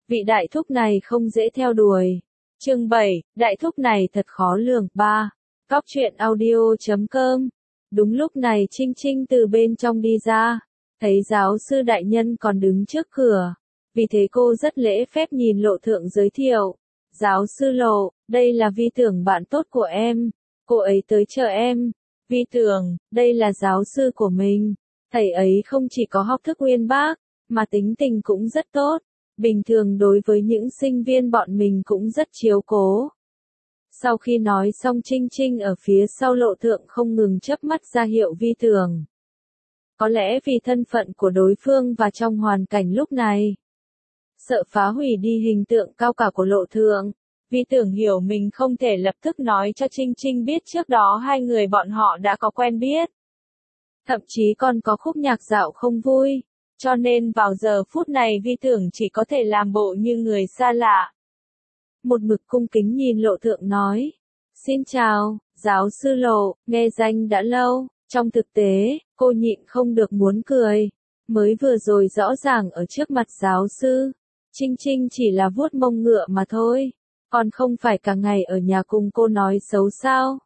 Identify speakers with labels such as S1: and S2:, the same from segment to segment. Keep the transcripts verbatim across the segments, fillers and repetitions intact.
S1: Vị đại thúc này không dễ theo đuổi. Chương bảy, đại thúc này thật khó lường. ba. Cóc truyện audio chấm com. Đúng lúc này Trinh Trinh từ bên trong đi ra, thấy giáo sư đại nhân còn đứng trước cửa. Vì thế cô rất lễ phép nhìn Lộ Thượng giới thiệu. Giáo sư Lộ, đây là Vi Tưởng bạn tốt của em. Cô ấy tới chờ em. Vi Tưởng, đây là giáo sư của mình. Thầy ấy không chỉ có học thức uyên bác, mà tính tình cũng rất tốt. Bình thường đối với những sinh viên bọn mình cũng rất chiếu cố. Sau khi nói xong Trinh Trinh ở phía sau Lộ Thượng không ngừng chớp mắt ra hiệu Vi Tưởng. Có lẽ vì thân phận của đối phương và trong hoàn cảnh lúc này, sợ phá hủy đi hình tượng cao cả của Lộ Thượng, Vi Tưởng hiểu mình không thể lập tức nói cho Trinh Trinh biết trước đó hai người bọn họ đã có quen biết. Thậm chí còn có khúc nhạc dạo không vui. Cho nên vào giờ phút này Vi Tưởng chỉ có thể làm bộ như người xa lạ. Một mực cung kính nhìn Lộ Thượng nói. Xin chào, giáo sư Lộ, nghe danh đã lâu. Trong thực tế, cô nhịn không được muốn cười. Mới vừa rồi rõ ràng ở trước mặt giáo sư, Trinh Trinh chỉ là vuốt mông ngựa mà thôi. Còn không phải cả ngày ở nhà cùng cô nói xấu sao.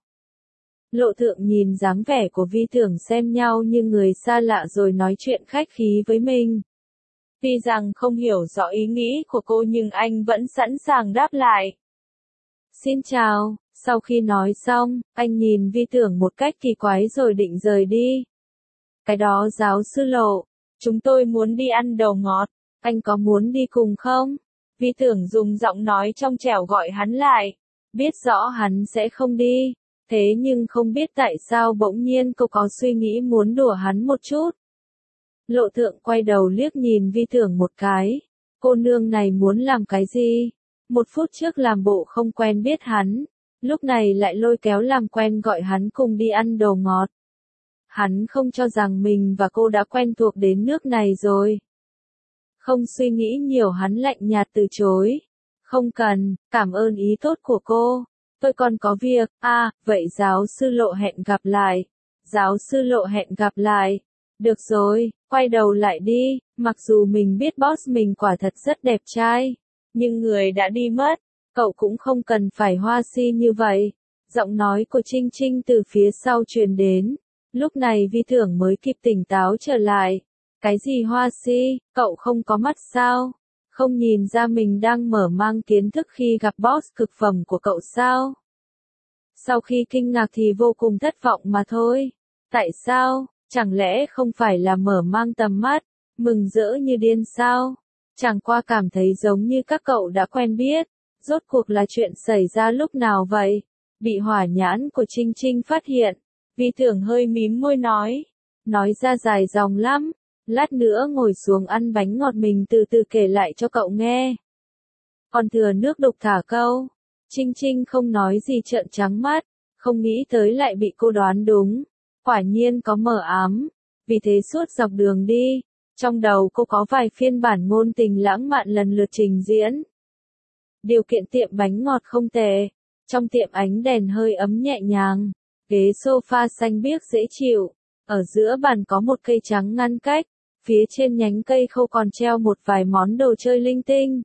S1: Lộ Thượng nhìn dáng vẻ của Vi Tưởng xem nhau như người xa lạ rồi nói chuyện khách khí với mình. Tuy rằng không hiểu rõ ý nghĩ của cô nhưng anh vẫn sẵn sàng đáp lại. Xin chào, sau khi nói xong, anh nhìn Vi Tưởng một cách kỳ quái rồi định rời đi. Cái đó giáo sư Lộ, chúng tôi muốn đi ăn đồ ngọt, anh có muốn đi cùng không? Vi Tưởng dùng giọng nói trong trẻo gọi hắn lại, biết rõ hắn sẽ không đi. Thế nhưng không biết tại sao bỗng nhiên cô có suy nghĩ muốn đùa hắn một chút. Lộ Thượng quay đầu liếc nhìn Vi Tưởng một cái. Cô nương này muốn làm cái gì? Một phút trước làm bộ không quen biết hắn. Lúc này lại lôi kéo làm quen gọi hắn cùng đi ăn đồ ngọt. Hắn không cho rằng mình và cô đã quen thuộc đến nước này rồi. Không suy nghĩ nhiều hắn lạnh nhạt từ chối. Không cần, cảm ơn ý tốt của cô. Tôi còn có việc, à, vậy giáo sư Lộ hẹn gặp lại. Giáo sư Lộ hẹn gặp lại. Được rồi, quay đầu lại đi, mặc dù mình biết boss mình quả thật rất đẹp trai. Nhưng người đã đi mất, cậu cũng không cần phải hoa si như vậy. Giọng nói của Trinh Trinh từ phía sau truyền đến. Lúc này Vi Tưởng mới kịp tỉnh táo trở lại. Cái gì hoa si, cậu không có mắt sao? Không nhìn ra mình đang mở mang kiến thức khi gặp boss cực phẩm của cậu sao? Sau khi kinh ngạc thì vô cùng thất vọng mà thôi. Tại sao? Chẳng lẽ không phải là mở mang tầm mắt, mừng rỡ như điên sao? Chẳng qua cảm thấy giống như các cậu đã quen biết. Rốt cuộc là chuyện xảy ra lúc nào vậy? Bị hỏa nhãn của Trinh Trinh phát hiện. Vi Tưởng hơi mím môi nói. Nói ra dài dòng lắm. Lát nữa ngồi xuống ăn bánh ngọt mình từ từ kể lại cho cậu nghe. Còn thừa nước đục thả câu. Trinh Trinh không nói gì trợn trắng mắt, không nghĩ tới lại bị cô đoán đúng. Quả nhiên có mờ ám. Vì thế suốt dọc đường đi, trong đầu cô có vài phiên bản ngôn tình lãng mạn lần lượt trình diễn. Điều kiện tiệm bánh ngọt không tệ. Trong tiệm ánh đèn hơi ấm nhẹ nhàng. Ghế sofa xanh biếc dễ chịu. Ở giữa bàn có một cây trắng ngăn cách. Phía trên nhánh cây khâu còn treo một vài món đồ chơi linh tinh.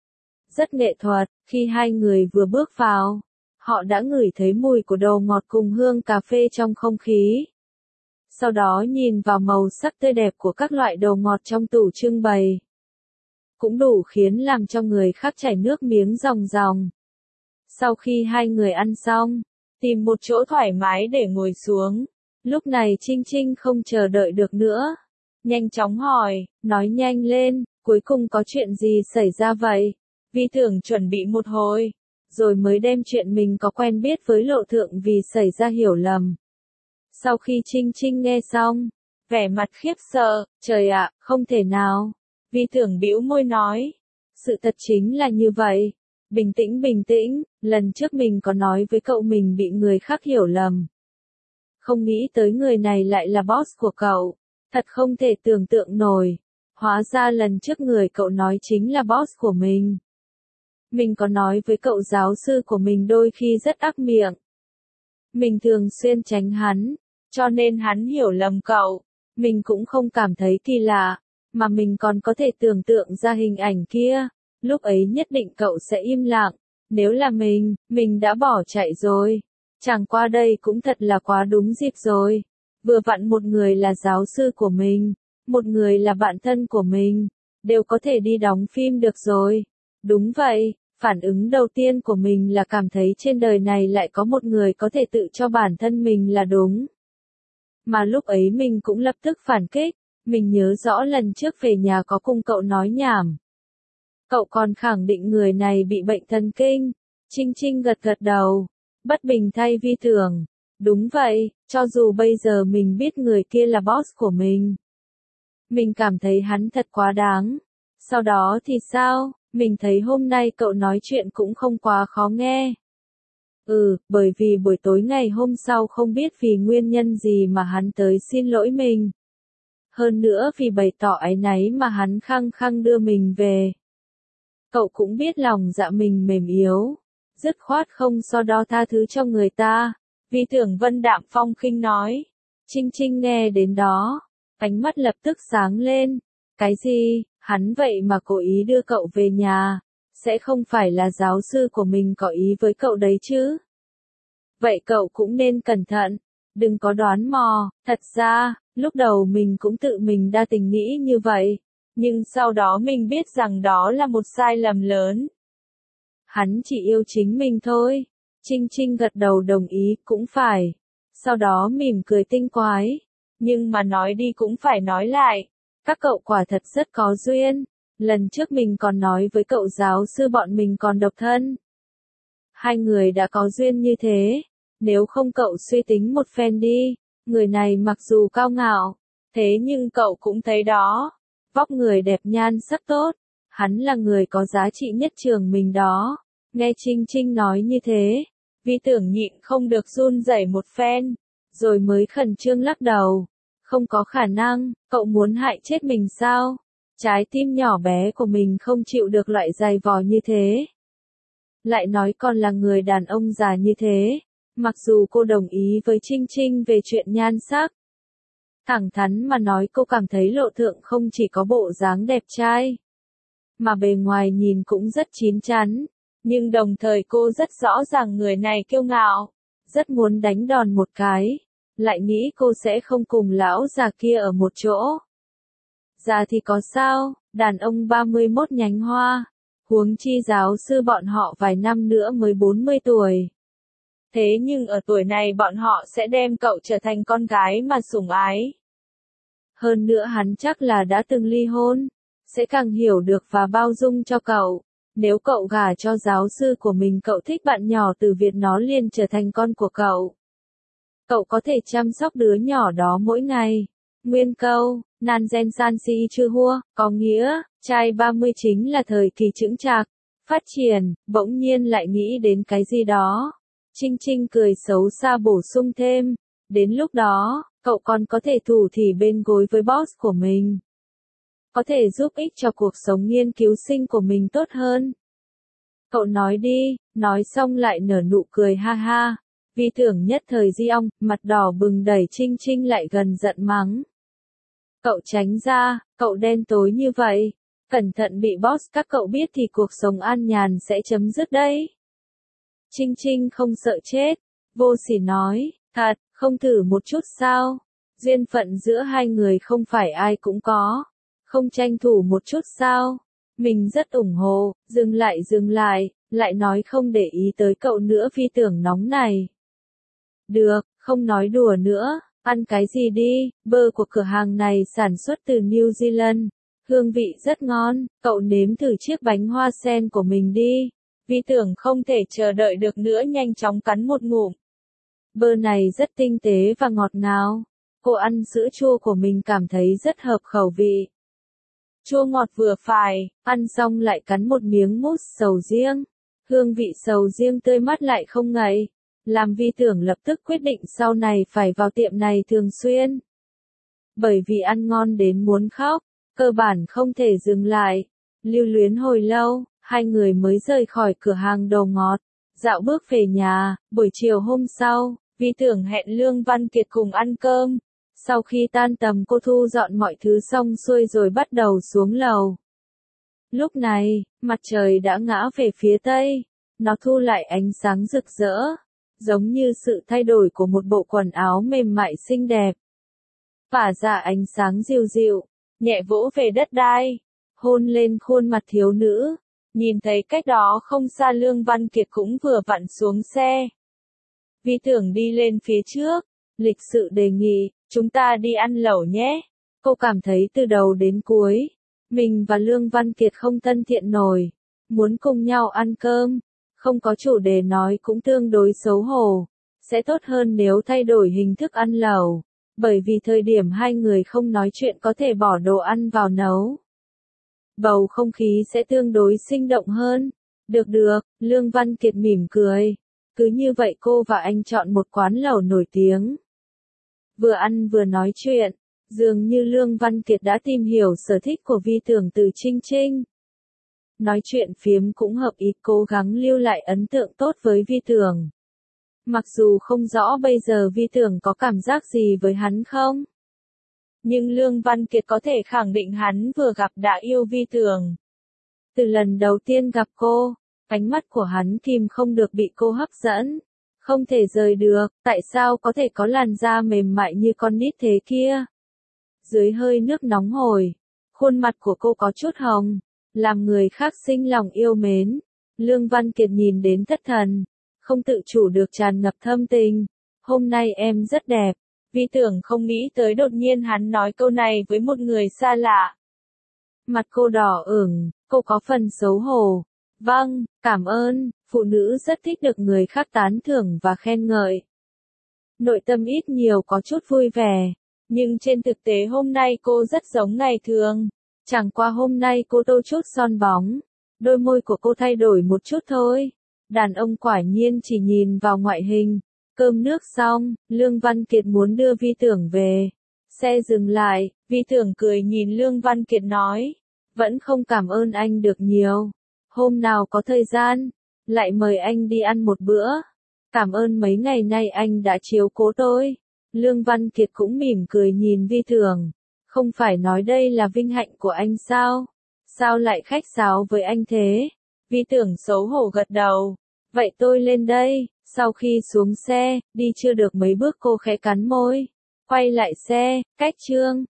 S1: Rất nghệ thuật, khi hai người vừa bước vào, họ đã ngửi thấy mùi của đồ ngọt cùng hương cà phê trong không khí. Sau đó nhìn vào màu sắc tươi đẹp của các loại đồ ngọt trong tủ trưng bày. Cũng đủ khiến làm cho người khác chảy nước miếng ròng ròng. Sau khi hai người ăn xong, tìm một chỗ thoải mái để ngồi xuống. Lúc này Trinh Trinh không chờ đợi được nữa. Nhanh chóng hỏi, nói nhanh lên, cuối cùng có chuyện gì xảy ra vậy? Vi Tưởng chuẩn bị một hồi, rồi mới đem chuyện mình có quen biết với Lộ Thượng vì xảy ra hiểu lầm. Sau khi Trinh Trinh nghe xong, vẻ mặt khiếp sợ, trời ạ, không thể nào. Vi Tưởng bĩu môi nói, sự thật chính là như vậy. Bình tĩnh bình tĩnh, lần trước mình có nói với cậu mình bị người khác hiểu lầm. Không nghĩ tới người này lại là boss của cậu. Thật không thể tưởng tượng nổi. Hóa ra lần trước người cậu nói chính là boss của mình. Mình có nói với cậu giáo sư của mình đôi khi rất ác miệng. Mình thường xuyên tránh hắn, cho nên hắn hiểu lầm cậu. Mình cũng không cảm thấy kỳ lạ, mà mình còn có thể tưởng tượng ra hình ảnh kia. lúc ấy nhất định cậu sẽ im lặng. Nếu là mình, mình đã bỏ chạy rồi. Chẳng qua đây cũng thật là quá đúng dịp rồi. Vừa vặn một người là giáo sư của mình, một người là bạn thân của mình, đều có thể đi đóng phim được rồi. Đúng vậy, phản ứng đầu tiên của mình là cảm thấy trên đời này lại có một người có thể tự cho bản thân mình là đúng. Mà lúc ấy mình cũng lập tức phản kích, mình nhớ rõ lần trước về nhà có cùng cậu nói nhảm. Cậu còn khẳng định người này bị bệnh thần kinh. Trinh Trinh gật gật đầu, bất bình thay Vi Tưởng. Đúng vậy, cho dù bây giờ mình biết người kia là boss của mình. Mình cảm thấy hắn thật quá đáng. Sau đó thì sao, mình thấy hôm nay cậu nói chuyện cũng không quá khó nghe. Ừ, bởi vì buổi tối ngày hôm sau không biết vì nguyên nhân gì mà hắn tới xin lỗi mình. Hơn nữa vì bày tỏ áy náy mà hắn khăng khăng đưa mình về. Cậu cũng biết lòng dạ mình mềm yếu, dứt khoát không so đo tha thứ cho người ta. Vi Tưởng Vân đạm phong khinh nói. Trinh Trinh nghe đến đó, ánh mắt lập tức sáng lên. Cái gì, hắn vậy mà cố ý đưa cậu về nhà, sẽ không phải là giáo sư của mình có ý với cậu đấy chứ? Vậy cậu cũng nên cẩn thận, đừng có đoán mò. Thật ra, lúc đầu mình cũng tự mình đa tình nghĩ như vậy, nhưng sau đó mình biết rằng đó là một sai lầm lớn. Hắn chỉ yêu chính mình thôi. Trinh Trinh gật đầu đồng ý, cũng phải. Sau đó mỉm cười tinh quái. Nhưng mà nói đi cũng phải nói lại. Các cậu quả thật rất có duyên. Lần trước mình còn nói với cậu giáo sư bọn mình còn độc thân. Hai người đã có duyên như thế. Nếu không cậu suy tính một phen đi. Người này mặc dù cao ngạo, thế nhưng cậu cũng thấy đó. Vóc người đẹp nhan sắc tốt. Hắn là người có giá trị nhất trường mình đó. Nghe Trinh Trinh nói như thế, Vi Tưởng nhịn không được run rẩy một phen, rồi mới khẩn trương lắc đầu. Không có khả năng, cậu muốn hại chết mình sao? Trái tim nhỏ bé của mình không chịu được loại dày vò như thế. Lại nói còn là người đàn ông già như thế, mặc dù cô đồng ý với Trinh Trinh về chuyện nhan sắc. Thẳng thắn mà nói cô cảm thấy Lộ Thượng không chỉ có bộ dáng đẹp trai, mà bề ngoài nhìn cũng rất chín chắn. Nhưng đồng thời cô rất rõ ràng người này kiêu ngạo, rất muốn đánh đòn một cái, lại nghĩ cô sẽ không cùng lão già kia ở một chỗ. Già thì có sao, đàn ông ba mươi mốt nhánh hoa, huống chi giáo sư bọn họ vài năm nữa mới bốn mươi tuổi. Thế nhưng ở tuổi này bọn họ sẽ đem cậu trở thành con gái mà sủng ái. Hơn nữa hắn chắc là đã từng ly hôn, sẽ càng hiểu được và bao dung cho cậu. Nếu cậu gả cho giáo sư của mình, cậu thích bạn nhỏ từ Việt nó liền trở thành con của cậu. Cậu có thể chăm sóc đứa nhỏ đó mỗi ngày. Nguyên câu, nan gen san si chưa hua, có nghĩa, trai ba mươi chính là thời kỳ chững chạc, phát triển, bỗng nhiên lại nghĩ đến cái gì đó. Trinh Trinh cười xấu xa bổ sung thêm, đến lúc đó, cậu còn có thể thủ thỉ bên gối với boss của mình. Có thể giúp ích cho cuộc sống nghiên cứu sinh của mình tốt hơn. Cậu nói đi, nói xong lại nở nụ cười ha ha. Vi Tưởng nhất thời di ong, mặt đỏ bừng đẩy Trinh Trinh lại gần giận mắng. Cậu tránh ra, cậu đen tối như vậy. Cẩn thận bị boss các cậu biết thì cuộc sống an nhàn sẽ chấm dứt đấy. Trinh Trinh không sợ chết, vô sỉ nói, thật, không thử một chút sao? Duyên phận giữa hai người không phải ai cũng có. Không tranh thủ một chút sao? Mình rất ủng hộ, dừng lại dừng lại, lại nói không để ý tới cậu nữa. Vi Tưởng nóng này. Được, không nói đùa nữa, ăn cái gì đi, bơ của cửa hàng này sản xuất từ New Zealand, hương vị rất ngon, cậu nếm thử chiếc bánh hoa sen của mình đi. Vi Tưởng không thể chờ đợi được nữa nhanh chóng cắn một ngụm. Bơ này rất tinh tế và ngọt ngào, cô ăn sữa chua của mình cảm thấy rất hợp khẩu vị. Chua ngọt vừa phải, ăn xong lại cắn một miếng mousse sầu riêng. Hương vị sầu riêng tươi mát lại không ngậy. Làm Vi Tưởng lập tức quyết định sau này phải vào tiệm này thường xuyên. Bởi vì ăn ngon đến muốn khóc, cơ bản không thể dừng lại. Lưu luyến hồi lâu, hai người mới rời khỏi cửa hàng đồ ngọt, dạo bước về nhà. Buổi chiều hôm sau, Vi Tưởng hẹn Lương Văn Kiệt cùng ăn cơm. Sau khi tan tầm cô thu dọn mọi thứ xong xuôi rồi bắt đầu xuống lầu. Lúc này, mặt trời đã ngã về phía tây, nó thu lại ánh sáng rực rỡ, giống như sự thay đổi của một bộ quần áo mềm mại xinh đẹp. Phả ra ánh sáng dịu dịu, nhẹ vỗ về đất đai, hôn lên khuôn mặt thiếu nữ. Nhìn thấy cách đó không xa Lương Văn Kiệt cũng vừa vặn xuống xe. Vi Tưởng đi lên phía trước, lịch sự đề nghị, chúng ta đi ăn lẩu nhé. Cô cảm thấy từ đầu đến cuối, mình và Lương Văn Kiệt không thân thiện nổi, muốn cùng nhau ăn cơm, không có chủ đề nói cũng tương đối xấu hổ, sẽ tốt hơn nếu thay đổi hình thức ăn lẩu, bởi vì thời điểm hai người không nói chuyện có thể bỏ đồ ăn vào nấu. Bầu không khí sẽ tương đối sinh động hơn. Được được, Lương Văn Kiệt mỉm cười. Cứ như vậy cô và anh chọn một quán lẩu nổi tiếng. Vừa ăn vừa nói chuyện, dường như Lương Văn Kiệt đã tìm hiểu sở thích của Vi Tưởng từ Trinh Trinh. Nói chuyện phiếm cũng hợp ý, cố gắng lưu lại ấn tượng tốt với Vi Tưởng. Mặc dù không rõ bây giờ Vi Tưởng có cảm giác gì với hắn không? Nhưng Lương Văn Kiệt có thể khẳng định hắn vừa gặp đã yêu Vi Tưởng. Từ lần đầu tiên gặp cô, ánh mắt của hắn kìm không được bị cô hấp dẫn. Không thể rời được, tại sao có thể có làn da mềm mại như con nít thế kia? Dưới hơi nước nóng hổi, khuôn mặt của cô có chút hồng, làm người khác sinh lòng yêu mến. Lương Văn Kiệt nhìn đến thất thần, không tự chủ được tràn ngập thâm tình. Hôm nay em rất đẹp. Vi Tưởng không nghĩ tới đột nhiên hắn nói câu này với một người xa lạ. Mặt cô đỏ ửng, cô có phần xấu hổ. Vâng, cảm ơn, phụ nữ rất thích được người khác tán thưởng và khen ngợi. Nội tâm ít nhiều có chút vui vẻ, nhưng trên thực tế hôm nay cô rất giống ngày thường. Chẳng qua hôm nay cô tô chút son bóng, đôi môi của cô thay đổi một chút thôi. Đàn ông quả nhiên chỉ nhìn vào ngoại hình. Cơm nước xong, Lương Văn Kiệt muốn đưa Vi Tưởng về. Xe dừng lại, Vi Tưởng cười nhìn Lương Văn Kiệt nói. Vẫn không cảm ơn anh được nhiều. Hôm nào có thời gian, lại mời anh đi ăn một bữa. Cảm ơn mấy ngày nay anh đã chiếu cố tôi. Lương Văn Kiệt cũng mỉm cười nhìn Vi Tưởng. Không phải nói đây là vinh hạnh của anh sao? Sao lại khách sáo với anh thế? Vi Tưởng xấu hổ gật đầu. Vậy tôi lên đây. Sau khi xuống xe, đi chưa được mấy bước cô khẽ cắn môi. Quay lại xe, cách chương.